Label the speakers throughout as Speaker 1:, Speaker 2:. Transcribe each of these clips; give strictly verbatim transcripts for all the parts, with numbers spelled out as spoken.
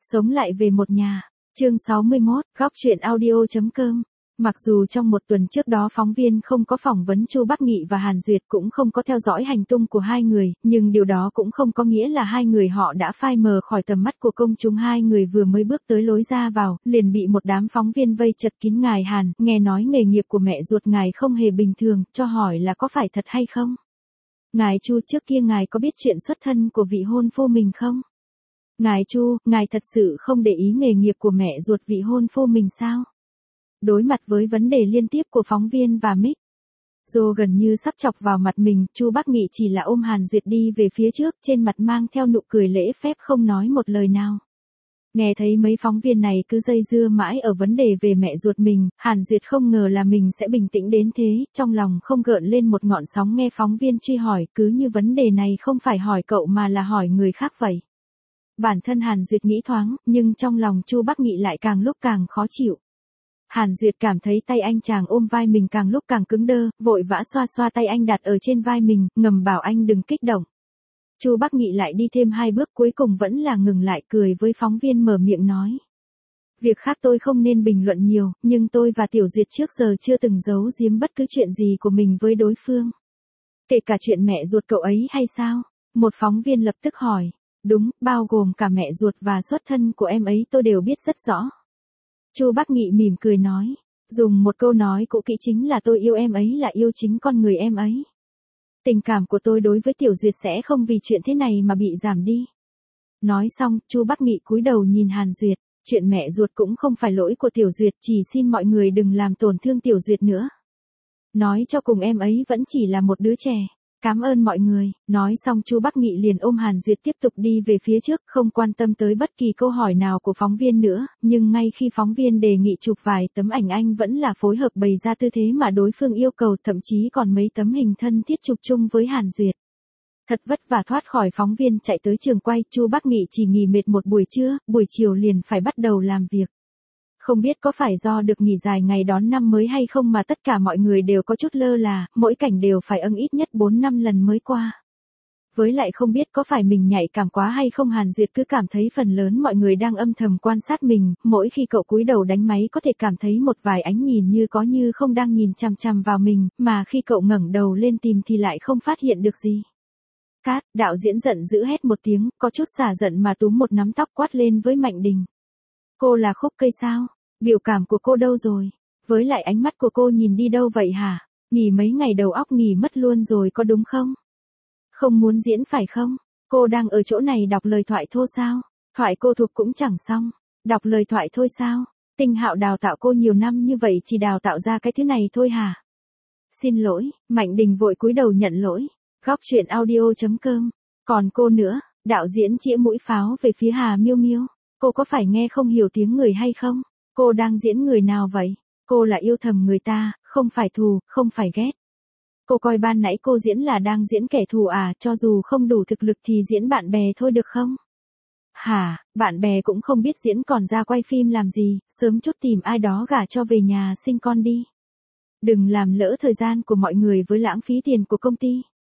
Speaker 1: Sống lại về một nhà. Chương sáu mươi mốt, góc truyện audio.com. Mặc dù trong một tuần trước đó phóng viên không có phỏng vấn Chu Bắc Nghị và Hàn Duyệt cũng không có theo dõi hành tung của hai người, nhưng điều đó cũng không có nghĩa là hai người họ đã phai mờ khỏi tầm mắt của công chúng. Hai người vừa mới bước tới lối ra vào, liền bị một đám phóng viên vây chật kín. Ngài Hàn, nghe nói nghề nghiệp của mẹ ruột ngài không hề bình thường, cho hỏi là có phải thật hay không? Ngài Chu, trước kia ngài có biết chuyện xuất thân của vị hôn phu mình không? Ngài Chu, ngài thật sự không để ý nghề nghiệp của mẹ ruột vị hôn phu mình sao? Đối mặt với vấn đề liên tiếp của phóng viên và mic, Dô gần như sắp chọc vào mặt mình, Chu Bắc Nghị chỉ là ôm Hàn Duyệt đi về phía trước, trên mặt mang theo nụ cười lễ phép không nói một lời nào. Nghe thấy mấy phóng viên này cứ dây dưa mãi ở vấn đề về mẹ ruột mình, Hàn Duyệt không ngờ là mình sẽ bình tĩnh đến thế, trong lòng không gợn lên một ngọn sóng nghe phóng viên truy hỏi, cứ như vấn đề này không phải hỏi cậu mà là hỏi người khác vậy. Bản thân Hàn Duyệt nghĩ thoáng, nhưng trong lòng Chu Bắc Nghị lại càng lúc càng khó chịu. Hàn Duyệt cảm thấy tay anh chàng ôm vai mình càng lúc càng cứng đơ, vội vã xoa xoa tay anh đặt ở trên vai mình, ngầm bảo anh đừng kích động. Chu Bắc Nghị lại đi thêm hai bước, cuối cùng vẫn là ngừng lại, cười với phóng viên mở miệng nói. Việc khác tôi không nên bình luận nhiều, nhưng tôi và Tiểu Duyệt trước giờ chưa từng giấu giếm bất cứ chuyện gì của mình với đối phương. Kể cả chuyện mẹ ruột cậu ấy hay sao? Một phóng viên lập tức hỏi. Đúng, bao gồm cả mẹ ruột và xuất thân của em ấy tôi đều biết rất rõ. Chu Bắc Nghị mỉm cười nói, dùng một câu nói cũ kỹ chính là tôi yêu em ấy là yêu chính con người em ấy. Tình cảm của tôi đối với Tiểu Duyệt sẽ không vì chuyện thế này mà bị giảm đi. Nói xong, Chu Bắc Nghị cúi đầu nhìn Hàn Duyệt, chuyện mẹ ruột cũng không phải lỗi của Tiểu Duyệt, chỉ xin mọi người đừng làm tổn thương Tiểu Duyệt nữa. Nói cho cùng em ấy vẫn chỉ là một đứa trẻ. Cảm ơn mọi người. Nói xong Chu Bắc Nghị liền ôm Hàn Duyệt tiếp tục đi về phía trước, không quan tâm tới bất kỳ câu hỏi nào của phóng viên nữa, nhưng ngay khi phóng viên đề nghị chụp vài tấm ảnh anh vẫn là phối hợp bày ra tư thế mà đối phương yêu cầu, thậm chí còn mấy tấm hình thân thiết chụp chung với Hàn Duyệt. Thật vất vả thoát khỏi phóng viên chạy tới trường quay, Chu Bắc Nghị chỉ nghỉ mệt một buổi trưa, buổi chiều liền phải bắt đầu làm việc. Không biết có phải do được nghỉ dài ngày đón năm mới hay không mà tất cả mọi người đều có chút lơ là, mỗi cảnh đều phải ưng ít nhất bốn năm lần mới qua. Với lại không biết có phải mình nhạy cảm quá hay không, Hàn Duyệt cứ cảm thấy phần lớn mọi người đang âm thầm quan sát mình, mỗi khi cậu cúi đầu đánh máy có thể cảm thấy một vài ánh nhìn như có như không đang nhìn chằm chằm vào mình, mà khi cậu ngẩng đầu lên tìm thì lại không phát hiện được gì. Cát, đạo diễn giận dữ hét một tiếng, có chút xả giận mà túm một nắm tóc quát lên với Mạnh Đình. Cô là khúc cây sao? Biểu cảm của cô đâu rồi? Với lại ánh mắt của cô nhìn đi đâu vậy hả? Nghỉ mấy ngày đầu óc nghỉ mất luôn rồi có đúng không? Không muốn diễn phải không? Cô đang ở chỗ này đọc lời thoại thô sao? Thoại cô thuộc cũng chẳng xong. Đọc lời thoại thôi sao? Tinh Hạo đào tạo cô nhiều năm như vậy chỉ đào tạo ra cái thứ này thôi hả? Xin lỗi, Mạnh Đình vội cúi đầu nhận lỗi. Góc truyện audio.com. Còn cô nữa, đạo diễn chĩa mũi pháo về phía Hà Miêu Miêu. Cô có phải nghe không hiểu tiếng người hay không? Cô đang diễn người nào vậy? Cô là yêu thầm người ta, không phải thù, không phải ghét. Cô coi ban nãy cô diễn là đang diễn kẻ thù à, cho dù không đủ thực lực thì diễn bạn bè thôi được không? Hả, bạn bè cũng không biết diễn còn ra quay phim làm gì, sớm chút tìm ai đó gả cho về nhà sinh con đi. Đừng làm lỡ thời gian của mọi người với lãng phí tiền của công ty.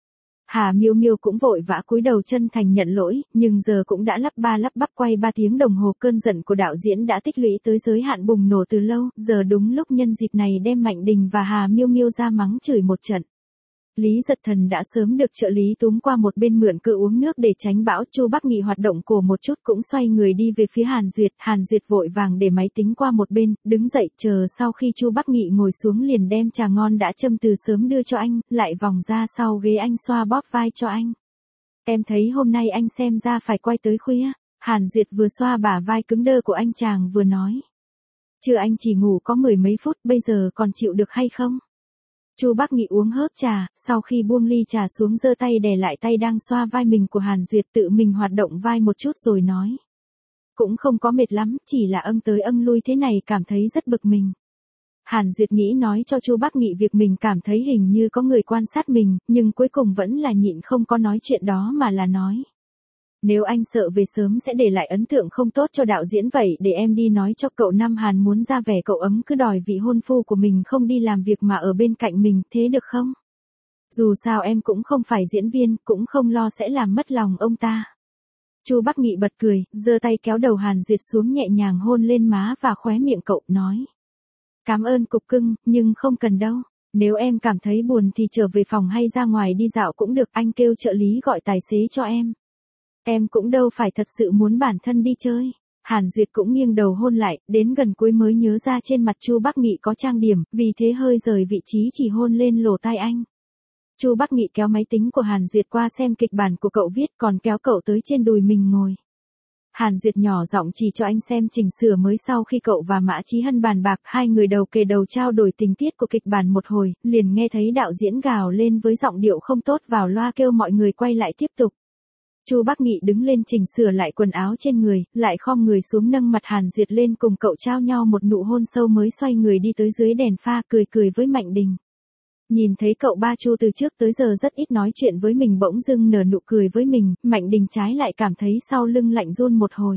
Speaker 1: Hà Miêu Miêu cũng vội vã cúi đầu chân thành nhận lỗi, nhưng giờ cũng đã lắp ba lắp bắp quay ba tiếng đồng hồ, cơn giận của đạo diễn đã tích lũy tới giới hạn bùng nổ từ lâu, giờ đúng lúc nhân dịp này đem Mạnh Đình và Hà Miêu Miêu ra mắng chửi một trận. Lý Giật Thần đã sớm được trợ lý túm qua một bên mượn cự uống nước để tránh bão. Chu Bắc Nghị hoạt động cổ một chút cũng xoay người đi về phía Hàn Duyệt. Hàn Duyệt vội vàng để máy tính qua một bên, đứng dậy chờ sau khi Chu Bắc Nghị ngồi xuống liền đem trà ngon đã châm từ sớm đưa cho anh, lại vòng ra sau ghế anh xoa bóp vai cho anh. Em thấy hôm nay anh xem ra phải quay tới khuya. Hàn Duyệt vừa xoa bả vai cứng đơ của anh chàng vừa nói. Chưa, anh chỉ ngủ có mười mấy phút, bây giờ còn chịu được hay không? Chu Bắc Nghị uống hớp trà, sau khi buông ly trà xuống giơ tay đè lại tay đang xoa vai mình của Hàn Duyệt, tự mình hoạt động vai một chút rồi nói. Cũng không có mệt lắm, chỉ là âng tới âng lui thế này cảm thấy rất bực mình. Hàn Duyệt nghĩ nói cho Chu Bắc Nghị việc mình cảm thấy hình như có người quan sát mình, nhưng cuối cùng vẫn là nhịn không có nói chuyện đó mà là nói. Nếu anh sợ về sớm sẽ để lại ấn tượng không tốt cho đạo diễn vậy để em đi nói cho cậu Nam Hàn muốn ra vẻ cậu ấm cứ đòi vị hôn phu của mình không đi làm việc mà ở bên cạnh mình, thế được không? Dù sao em cũng không phải diễn viên, cũng không lo sẽ làm mất lòng ông ta. Chu Bắc Nghị bật cười, giơ tay kéo đầu Hàn Duyệt xuống nhẹ nhàng hôn lên má và khóe miệng cậu, nói. Cảm ơn cục cưng, nhưng không cần đâu. Nếu em cảm thấy buồn thì trở về phòng hay ra ngoài đi dạo cũng được, anh kêu trợ lý gọi tài xế cho em. Em cũng đâu phải thật sự muốn bản thân đi chơi. Hàn Duyệt cũng nghiêng đầu hôn lại, đến gần cuối mới nhớ ra trên mặt Chu Bắc Nghị có trang điểm, vì thế hơi rời vị trí chỉ hôn lên lỗ tai anh. Chu Bắc Nghị kéo máy tính của Hàn Duyệt qua xem kịch bản của cậu viết, còn kéo cậu tới trên đùi mình ngồi. Hàn Duyệt nhỏ giọng chỉ cho anh xem chỉnh sửa mới sau khi cậu và Mã Chí Hân bàn bạc, hai người đầu kề đầu trao đổi tình tiết của kịch bản một hồi, liền nghe thấy đạo diễn gào lên với giọng điệu không tốt vào loa kêu mọi người quay lại tiếp tục. Chu Bắc Nghị đứng lên chỉnh sửa lại quần áo trên người, lại khom người xuống nâng mặt Hàn Duyệt lên cùng cậu trao nhau một nụ hôn sâu mới xoay người đi tới dưới đèn pha cười cười với Mạnh Đình. Nhìn thấy cậu ba Chu từ trước tới giờ rất ít nói chuyện với mình bỗng dưng nở nụ cười với mình, Mạnh Đình trái lại cảm thấy sau lưng lạnh run một hồi.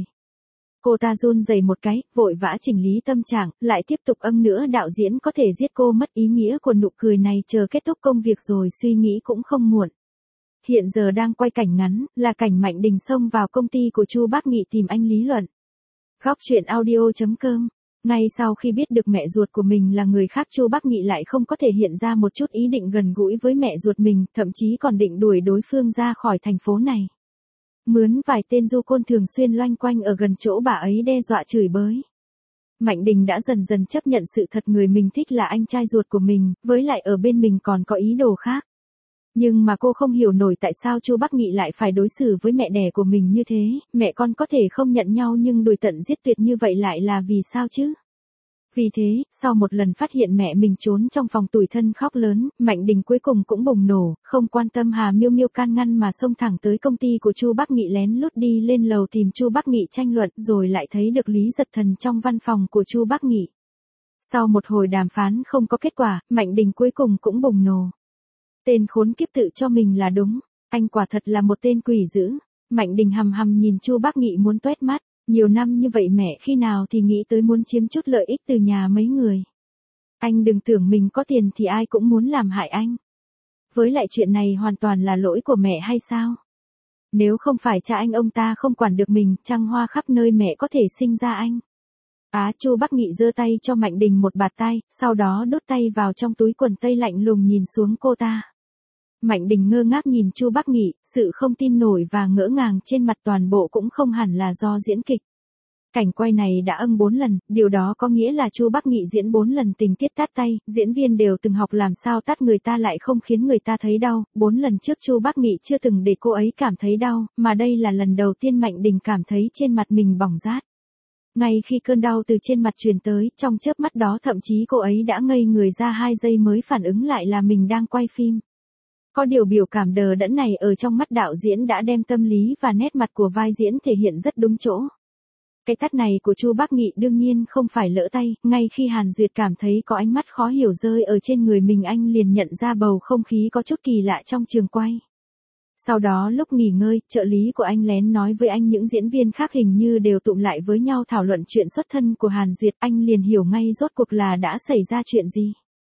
Speaker 1: Cô ta run rẩy một cái, vội vã chỉnh lý tâm trạng, lại tiếp tục âng nữa đạo diễn có thể giết cô mất ý nghĩa của nụ cười này, chờ kết thúc công việc rồi suy nghĩ cũng không muộn. Hiện giờ đang quay cảnh ngắn, là cảnh Mạnh Đình xông vào công ty của Chu Bắc Nghị tìm anh lý luận. Góc truyện audio chấm com. Ngay sau khi biết được mẹ ruột của mình là người khác, Chu Bắc Nghị lại không có thể hiện ra một chút ý định gần gũi với mẹ ruột mình, thậm chí còn định đuổi đối phương ra khỏi thành phố này. Mướn vài tên du côn thường xuyên loanh quanh ở gần chỗ bà ấy đe dọa chửi bới. Mạnh Đình đã dần dần chấp nhận sự thật người mình thích là anh trai ruột của mình, với lại ở bên mình còn có ý đồ khác. Nhưng mà cô không hiểu nổi tại sao Chu Bắc Nghị lại phải đối xử với mẹ đẻ của mình như thế, mẹ con có thể không nhận nhau nhưng đuổi tận giết tuyệt như vậy lại là vì sao chứ? Vì thế, sau một lần phát hiện mẹ mình trốn trong phòng tủi thân khóc lớn, Mạnh Đình cuối cùng cũng bùng nổ, không quan tâm Hà Miêu Miêu can ngăn mà xông thẳng tới công ty của Chu Bắc Nghị lén lút đi lên lầu tìm Chu Bắc Nghị tranh luận, rồi lại thấy được Lý Giật Thần trong văn phòng của Chu Bắc Nghị. Sau một hồi đàm phán không có kết quả, Mạnh Đình cuối cùng cũng bùng nổ. Tên khốn kiếp tự cho mình là đúng, anh quả thật là một tên quỷ dữ. Mạnh Đình hầm hầm nhìn Chu Bắc Nghị muốn toét mắt, nhiều năm như vậy mẹ khi nào thì nghĩ tới muốn chiếm chút lợi ích từ nhà mấy người. Anh đừng tưởng mình có tiền thì ai cũng muốn làm hại anh. Với lại chuyện này hoàn toàn là lỗi của mẹ hay sao? Nếu không phải cha anh ông ta không quản được mình, trăng hoa khắp nơi mẹ có thể sinh ra anh. Á, Chu Bắc Nghị giơ tay cho Mạnh Đình một bạt tai, sau đó đút tay vào trong túi quần tây lạnh lùng nhìn xuống cô ta. Mạnh Đình ngơ ngác nhìn Chu Bắc Nghị, sự không tin nổi và ngỡ ngàng trên mặt toàn bộ cũng không hẳn là do diễn kịch. Cảnh quay này đã âm bốn lần, điều đó có nghĩa là Chu Bắc Nghị diễn bốn lần tình tiết tát tay, diễn viên đều từng học làm sao tát người ta lại không khiến người ta thấy đau, bốn lần trước Chu Bắc Nghị chưa từng để cô ấy cảm thấy đau, mà đây là lần đầu tiên Mạnh Đình cảm thấy trên mặt mình bỏng rát. Ngay khi cơn đau từ trên mặt truyền tới, trong chớp mắt đó thậm chí cô ấy đã ngây người ra hai giây mới phản ứng lại là mình đang quay phim. Có điều biểu cảm đờ đẫn này ở trong mắt đạo diễn đã đem tâm lý và nét mặt của vai diễn thể hiện rất đúng chỗ. Cái tát này của Chu Bắc Nghị đương nhiên không phải lỡ tay, ngay khi Hàn Duyệt cảm thấy có ánh mắt khó hiểu rơi ở trên người mình anh liền nhận ra bầu không khí có chút kỳ lạ trong trường quay. Sau đó lúc nghỉ ngơi, trợ lý của anh lén nói với anh những diễn viên khác hình như đều tụm lại với nhau thảo luận chuyện xuất thân của Hàn Duyệt, anh liền hiểu ngay rốt cuộc là đã xảy ra chuyện gì.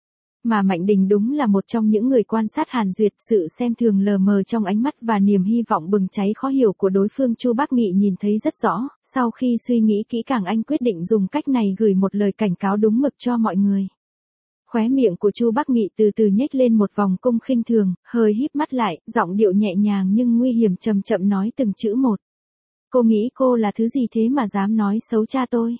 Speaker 1: Mà Mạnh Đình đúng là một trong những người quan sát Hàn Duyệt, sự xem thường lờ mờ trong ánh mắt và niềm hy vọng bừng cháy khó hiểu của đối phương Chu Bắc Nghị nhìn thấy rất rõ, sau khi suy nghĩ kỹ càng anh quyết định dùng cách này gửi một lời cảnh cáo đúng mực cho mọi người. Khóe miệng của Chu Bắc Nghị từ từ nhếch lên một vòng cung khinh thường, hơi híp mắt lại, giọng điệu nhẹ nhàng nhưng nguy hiểm chậm chậm nói từng chữ một. Cô nghĩ cô là thứ gì thế mà dám nói xấu cha tôi?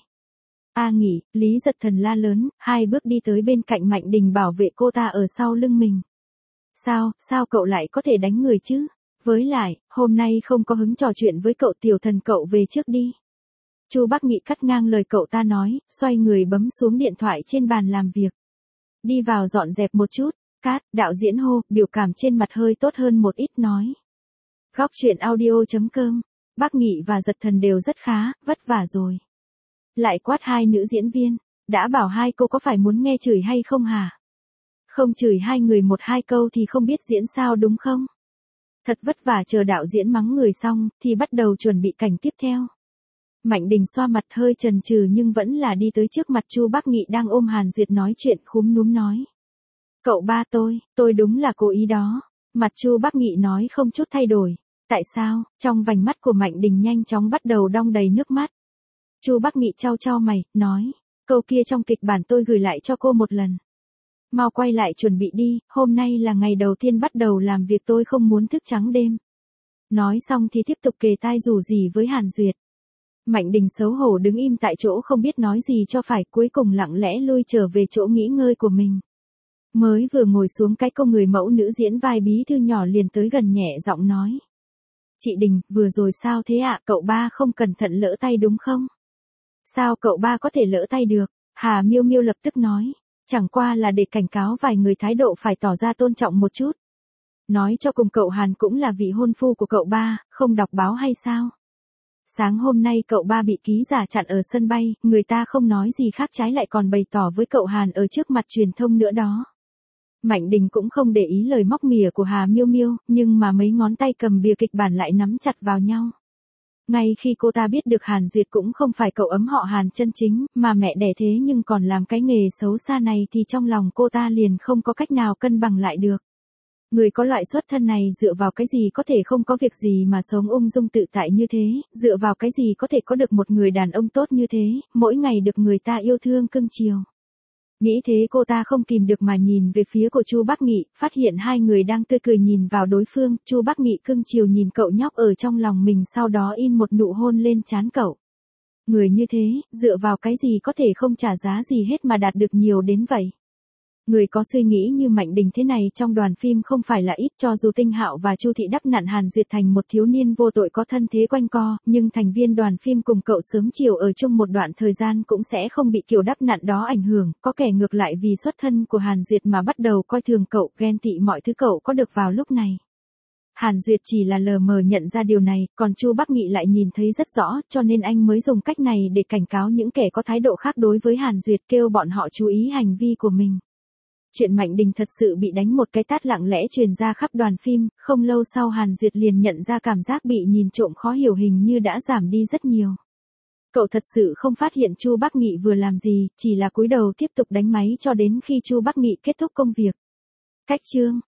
Speaker 1: A Nghị, Lý Giật Thần la lớn, hai bước đi tới bên cạnh Mạnh Đình bảo vệ cô ta ở sau lưng mình. Sao, sao cậu lại có thể đánh người chứ? Với lại, hôm nay không có hứng trò chuyện với cậu Tiểu Thần, cậu về trước đi. Chu Bắc Nghị cắt ngang lời cậu ta nói, xoay người bấm xuống điện thoại trên bàn làm việc. Đi vào dọn dẹp một chút, cát, đạo diễn hô, biểu cảm trên mặt hơi tốt hơn một ít nói. Góc truyện audio chấm com, Bắc Nghị và Giật Thần đều rất khá, vất vả rồi. Lại quát hai nữ diễn viên, đã bảo hai cô có phải muốn nghe chửi hay không hả? Không chửi hai người một hai câu thì không biết diễn sao đúng không? Thật vất vả chờ đạo diễn mắng người xong, thì bắt đầu chuẩn bị cảnh tiếp theo. Mạnh Đình xoa mặt hơi chần chừ nhưng vẫn là đi tới trước mặt Chu Bắc Nghị đang ôm Hàn Duyệt nói chuyện khúm núm nói. Cậu ba tôi, tôi đúng là cố ý đó. Mặt Chu Bắc Nghị nói không chút thay đổi. Tại sao? Trong vành mắt của Mạnh Đình nhanh chóng bắt đầu đong đầy nước mắt. Chu Bắc Nghị chau chau mày, nói, câu kia trong kịch bản tôi gửi lại cho cô một lần. Mau quay lại chuẩn bị đi, hôm nay là ngày đầu tiên bắt đầu làm việc, tôi không muốn thức trắng đêm. Nói xong thì tiếp tục kề tai rủ rỉ với Hàn Duyệt. Mạnh Đình xấu hổ đứng im tại chỗ không biết nói gì cho phải, cuối cùng lặng lẽ lui trở về chỗ nghỉ ngơi của mình. Mới vừa ngồi xuống cái cô người mẫu nữ diễn vai bí thư nhỏ liền tới gần nhẹ giọng nói. Chị Đình, vừa rồi sao thế ạ, cậu ba không cẩn thận lỡ tay đúng không? Sao cậu ba có thể lỡ tay được? Hà Miêu Miêu lập tức nói. Chẳng qua là để cảnh cáo vài người thái độ phải tỏ ra tôn trọng một chút. Nói cho cùng cậu Hàn cũng là vị hôn phu của cậu ba, không đọc báo hay sao? Sáng hôm nay cậu ba bị ký giả chặn ở sân bay, người ta không nói gì khác trái lại còn bày tỏ với cậu Hàn ở trước mặt truyền thông nữa đó. Mạnh Đình cũng không để ý lời móc mỉa của Hà Miêu Miêu, nhưng mà mấy ngón tay cầm bìa kịch bản lại nắm chặt vào nhau. Ngay khi cô ta biết được Hàn Duyệt cũng không phải cậu ấm họ Hàn chân chính, mà mẹ đẻ thế nhưng còn làm cái nghề xấu xa này thì trong lòng cô ta liền không có cách nào cân bằng lại được. Người có loại xuất thân này dựa vào cái gì có thể không có việc gì mà sống ung dung tự tại như thế, dựa vào cái gì có thể có được một người đàn ông tốt như thế, mỗi ngày được người ta yêu thương cưng chiều. Nghĩ thế cô ta không kìm được mà nhìn về phía của Chu Bắc Nghị, phát hiện hai người đang tươi cười nhìn vào đối phương, Chu Bắc Nghị cưng chiều nhìn cậu nhóc ở trong lòng mình, sau đó in một nụ hôn lên trán cậu. Người như thế, dựa vào cái gì có thể không trả giá gì hết mà đạt được nhiều đến vậy. Người có suy nghĩ như Mạnh Đình thế này trong đoàn phim không phải là ít, cho dù Tinh Hạo và Chu Thị đắp nặn Hàn Duyệt thành một thiếu niên vô tội có thân thế quanh co, nhưng thành viên đoàn phim cùng cậu sớm chiều ở chung một đoạn thời gian cũng sẽ không bị kiểu đắp nặn đó ảnh hưởng, có kẻ ngược lại vì xuất thân của Hàn Duyệt mà bắt đầu coi thường cậu, ghen tị mọi thứ cậu có được vào lúc này. Hàn Duyệt chỉ là lờ mờ nhận ra điều này, còn Chu Bắc Nghị lại nhìn thấy rất rõ, cho nên anh mới dùng cách này để cảnh cáo những kẻ có thái độ khác đối với Hàn Duyệt, kêu bọn họ chú ý hành vi của mình. Chuyện Mạnh Đình thật sự bị đánh một cái tát lặng lẽ truyền ra khắp đoàn phim, không lâu sau Hàn Duyệt liền nhận ra cảm giác bị nhìn trộm khó hiểu hình như đã giảm đi rất nhiều. Cậu thật sự không phát hiện Chu Bắc Nghị vừa làm gì, chỉ là cúi đầu tiếp tục đánh máy cho đến khi Chu Bắc Nghị kết thúc công việc. Cách chương